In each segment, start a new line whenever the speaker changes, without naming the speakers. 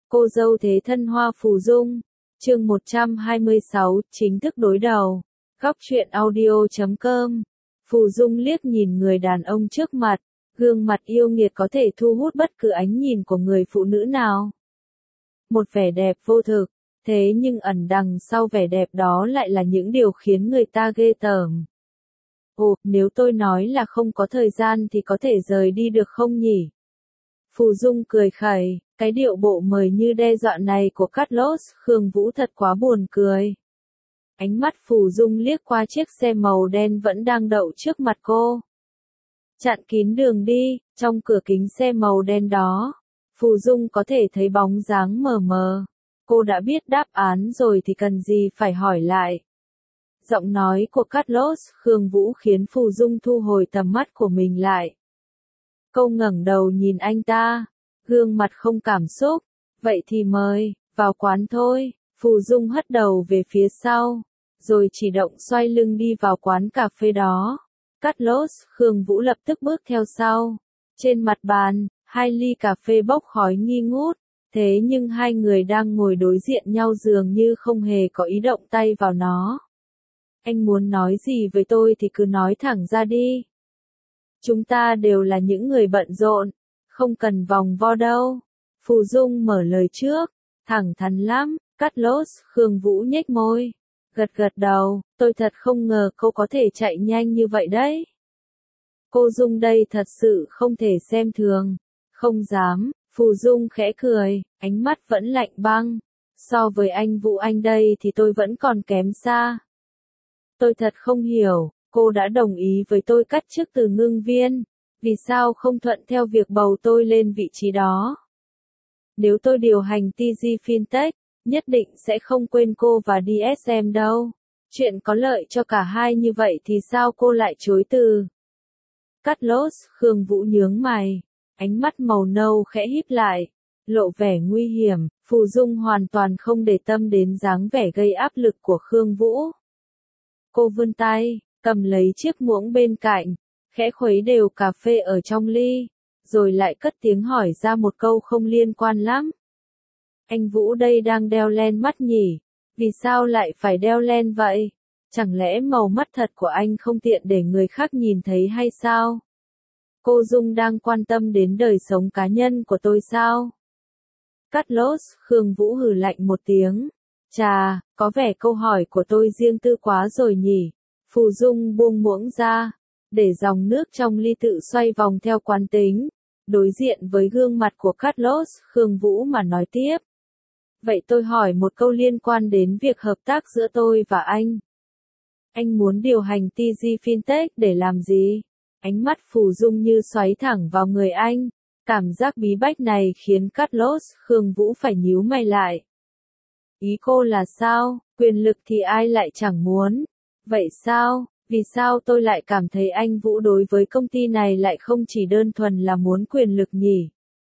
Cô dâu thế thân Hoa Phù Dung, chương 126, chính thức đối đầu. Góc truyện audio.com. Phù Dung liếc nhìn người đàn ông trước mặt, gương mặt yêu nghiệt có thể thu hút bất cứ ánh nhìn của người phụ nữ nào. Một vẻ đẹp vô thực, thế nhưng ẩn đằng sau vẻ đẹp đó lại là những điều khiến người ta ghê tởm. Ồ, nếu tôi nói là không có thời gian thì có thể rời đi được không nhỉ? Phù Dung cười khẩy, cái điệu bộ mời như đe dọa này của Carlos Khương Vũ thật quá buồn cười. Ánh mắt Phù Dung liếc qua chiếc xe màu đen vẫn đang đậu trước mặt cô. Chặn kín đường đi, trong cửa kính xe màu đen đó, Phù Dung có thể thấy bóng dáng mờ mờ. Cô đã biết đáp án rồi thì cần gì phải hỏi lại. Giọng nói của Carlos Khương Vũ khiến Phù Dung thu hồi tầm mắt của mình lại. Cô ngẩng đầu nhìn anh ta, gương mặt không cảm xúc. Vậy thì mời, vào quán thôi. Phù Dung hất đầu về phía sau, rồi chỉ động xoay lưng đi vào quán cà phê đó. Carlos Khương Vũ lập tức bước theo sau. Trên mặt bàn, 2 ly cà phê bốc khói nghi ngút. Thế nhưng hai người đang ngồi đối diện nhau dường như không hề có ý động tay vào nó. Anh muốn nói gì với tôi thì cứ nói thẳng ra đi. Chúng ta đều là những người bận rộn, không cần vòng vo đâu. Phù Dung mở lời trước, thẳng thắn lắm. Carlos Khương Vũ nhếch môi, gật gật đầu, tôi thật không ngờ cô có thể chạy nhanh như vậy đấy. Cô Dung đây thật sự không thể xem thường. Không dám. Phù Dung khẽ cười, ánh mắt vẫn lạnh băng. So với anh Vũ anh đây thì tôi vẫn còn kém xa. Tôi thật không hiểu, cô đã đồng ý với tôi cắt chức từ ngưng viên, vì sao không thuận theo việc bầu tôi lên vị trí đó? Nếu tôi điều hành TG Fintech, nhất định sẽ không quên cô và DSM đâu. Chuyện có lợi cho cả hai như vậy thì sao cô lại chối từ? Carlos Khương Vũ nhướng mày, ánh mắt màu nâu khẽ híp lại, lộ vẻ nguy hiểm. Phù Dung hoàn toàn không để tâm đến dáng vẻ gây áp lực của Khương Vũ. Cô vươn tay, cầm lấy chiếc muỗng bên cạnh, khẽ khuấy đều cà phê ở trong ly, rồi lại cất tiếng hỏi ra một câu không liên quan lắm. Anh Vũ đây đang đeo len mắt nhỉ? Vì sao lại phải đeo len vậy? Chẳng lẽ màu mắt thật của anh không tiện để người khác nhìn thấy hay sao? Cô Dung đang quan tâm đến đời sống cá nhân của tôi sao? Carlos Khương Vũ hừ lạnh một tiếng. Chà, có vẻ câu hỏi của tôi riêng tư quá rồi nhỉ. Phù Dung buông muỗng ra, để dòng nước trong ly tự xoay vòng theo quán tính, đối diện với gương mặt của Carlos Khương Vũ mà nói tiếp. Vậy tôi hỏi một câu liên quan đến việc hợp tác giữa tôi và anh. Anh muốn điều hành TG Fintech để làm gì? Ánh mắt Phù Dung như xoáy thẳng vào người anh. Cảm giác bí bách này khiến Carlos Khương Vũ phải nhíu mày lại. Ý cô là sao? Quyền lực thì ai lại chẳng muốn. Vậy sao? Vì sao tôi lại cảm thấy anh Vũ đối với công ty này lại không chỉ đơn thuần là muốn quyền lực nhỉ?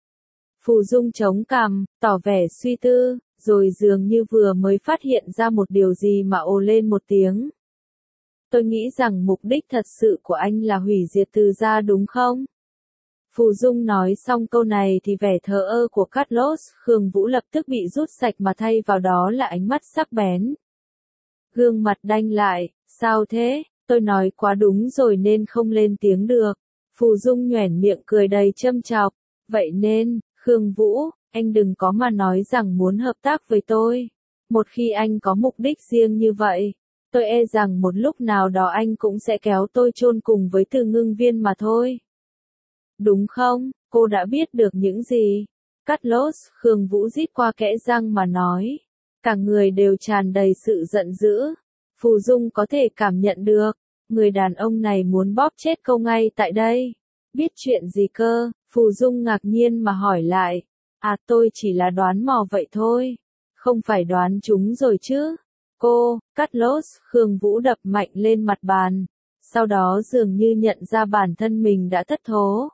Phù Dung chống cằm, tỏ vẻ suy tư, rồi dường như vừa mới phát hiện ra một điều gì mà ồ lên một tiếng. Tôi nghĩ rằng mục đích thật sự của anh là hủy diệt Từ gia đúng không? Phù Dung nói xong câu này thì vẻ thờ ơ của Carlos Khương Vũ lập tức bị rút sạch mà thay vào đó là ánh mắt sắc bén. Gương mặt đanh lại, sao thế? Tôi nói quá đúng rồi nên không lên tiếng được. Phù Dung nhoẻn miệng cười đầy châm chọc. Vậy nên, Khương Vũ, anh đừng có mà nói rằng muốn hợp tác với tôi. Một khi anh có mục đích riêng như vậy, tôi e rằng một lúc nào đó anh cũng sẽ kéo tôi chôn cùng với Từ Ngưng Viên mà thôi. Đúng không? Cô đã biết được những gì? Carlos Khương Vũ rít qua kẽ răng mà nói. Cả người đều tràn đầy sự giận dữ. Phù Dung có thể cảm nhận được. Người đàn ông này muốn bóp chết cô ngay tại đây. Biết chuyện gì cơ? Phù Dung ngạc nhiên mà hỏi lại. À, tôi chỉ là đoán mò vậy thôi. Không phải đoán chúng rồi chứ. Cô, Carlos Khương Vũ đập mạnh lên mặt bàn. Sau đó dường như nhận ra bản thân mình đã thất thố.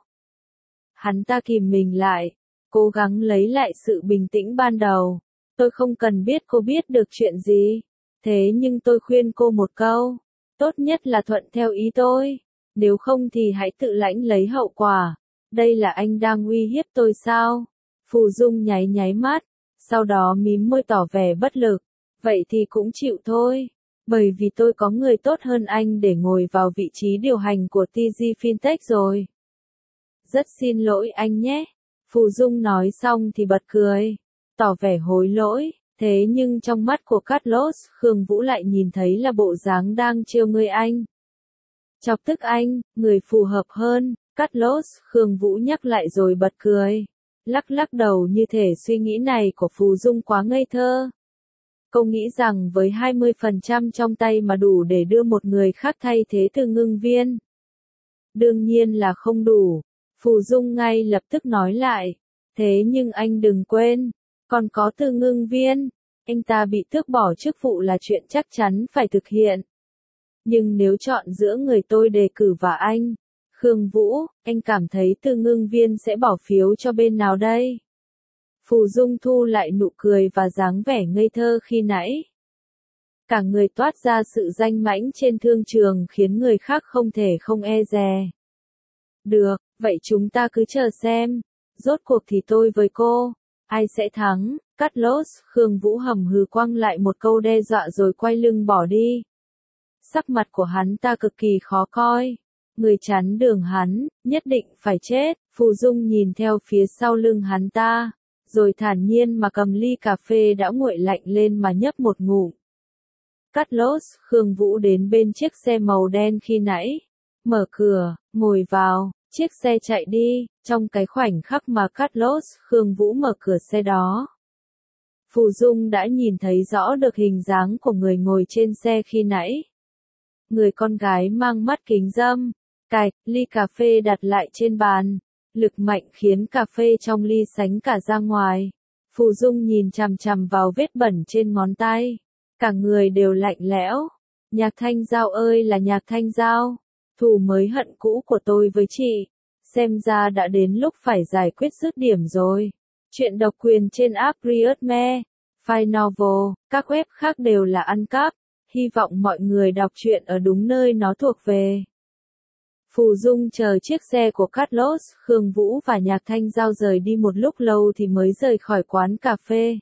Hắn ta kìm mình lại, cố gắng lấy lại sự bình tĩnh ban đầu. Tôi không cần biết cô biết được chuyện gì. Thế nhưng tôi khuyên cô một câu. Tốt nhất là thuận theo ý tôi. Nếu không thì hãy tự lãnh lấy hậu quả. Đây là anh đang uy hiếp tôi sao? Phù Dung nháy nháy mắt. Sau đó mím môi tỏ vẻ bất lực. Vậy thì cũng chịu thôi. Bởi vì tôi có người tốt hơn anh để ngồi vào vị trí điều hành của TG Fintech rồi. Rất xin lỗi anh nhé. Phù Dung nói xong thì bật cười. Tỏ vẻ hối lỗi. Thế nhưng trong mắt của Carlos, Khương Vũ lại nhìn thấy là bộ dáng đang trêu ngươi anh. Chọc tức anh, người phù hợp hơn. Carlos, Khương Vũ nhắc lại rồi bật cười. Lắc lắc đầu như thể suy nghĩ này của Phù Dung quá ngây thơ. Cô nghĩ rằng với 20% trong tay mà đủ để đưa một người khác thay thế Từ Ngưng Viên. Đương nhiên là không đủ. Phù Dung ngay lập tức nói lại. Thế nhưng anh đừng quên, còn có Từ Ngưng Viên. Anh ta bị tước bỏ chức vụ là chuyện chắc chắn phải thực hiện. Nhưng nếu chọn giữa người tôi đề cử và anh, Khương Vũ, anh cảm thấy Từ Ngưng Viên sẽ bỏ phiếu cho bên nào đây? Phù Dung thu lại nụ cười và dáng vẻ ngây thơ khi nãy. Cả người toát ra sự danh mãnh trên thương trường khiến người khác không thể không e dè. Được, vậy chúng ta cứ chờ xem. Rốt cuộc thì tôi với cô, ai sẽ thắng? Carlos, Khương Vũ hầm hừ quăng lại một câu đe dọa rồi quay lưng bỏ đi. Sắc mặt của hắn ta cực kỳ khó coi. Người chắn đường hắn, nhất định phải chết. Phù Dung nhìn theo phía sau lưng hắn ta, rồi thản nhiên mà cầm ly cà phê đã nguội lạnh lên mà nhấp một ngụm. Carlos, Khương Vũ đến bên chiếc xe màu đen khi nãy. Mở cửa, ngồi vào, chiếc xe chạy đi. Trong cái khoảnh khắc mà Carlos, Khương Vũ mở cửa xe đó, Phù Dung đã nhìn thấy rõ được hình dáng của người ngồi trên xe khi nãy. Người con gái mang mắt kính râm, cạch, ly cà phê đặt lại trên bàn. Lực mạnh khiến cà phê trong ly sánh cả ra ngoài. Phù Dung nhìn chằm chằm vào vết bẩn trên ngón tay. Cả người đều lạnh lẽo. Nhạc Thanh Giao ơi là Nhạc Thanh Giao. Thù mới hận cũ của tôi với chị. Xem ra đã đến lúc phải giải quyết dứt điểm rồi. Chuyện độc quyền trên app Readme, File Novel, các web khác đều là ăn cắp. Hy vọng mọi người đọc truyện ở đúng nơi nó thuộc về. Phù Dung chờ chiếc xe của Carlos, Khương Vũ và Nhạc Thanh Giao rời đi một lúc lâu thì mới rời khỏi quán cà phê.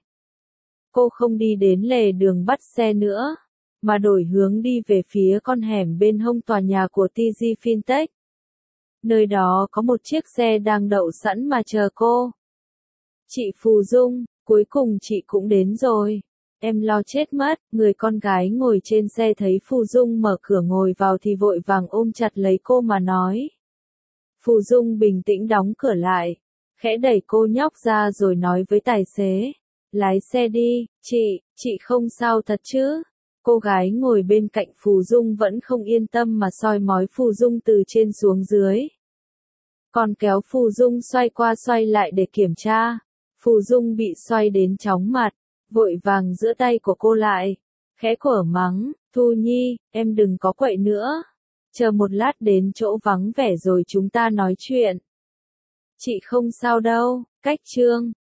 Cô không đi đến lề đường bắt xe nữa, mà đổi hướng đi về phía con hẻm bên hông tòa nhà của TG Fintech. Nơi đó có một chiếc xe đang đậu sẵn mà chờ cô. Chị Phù Dung, cuối cùng chị cũng đến rồi. Em lo chết mất. Người con gái ngồi trên xe thấy Phù Dung mở cửa ngồi vào thì vội vàng ôm chặt lấy cô mà nói. Phù Dung bình tĩnh đóng cửa lại, khẽ đẩy cô nhóc ra rồi nói với tài xế. Lái xe đi, chị không sao thật chứ? Cô gái ngồi bên cạnh Phù Dung vẫn không yên tâm mà soi mói Phù Dung từ trên xuống dưới. Còn kéo Phù Dung xoay qua xoay lại để kiểm tra. Phù Dung bị xoay đến chóng mặt, vội vàng giơ tay của cô lại, khẽ quở mắng, Thu Nhi, em đừng có quậy nữa. Chờ một lát đến chỗ vắng vẻ rồi chúng ta nói chuyện. Chị không sao đâu, cách chương.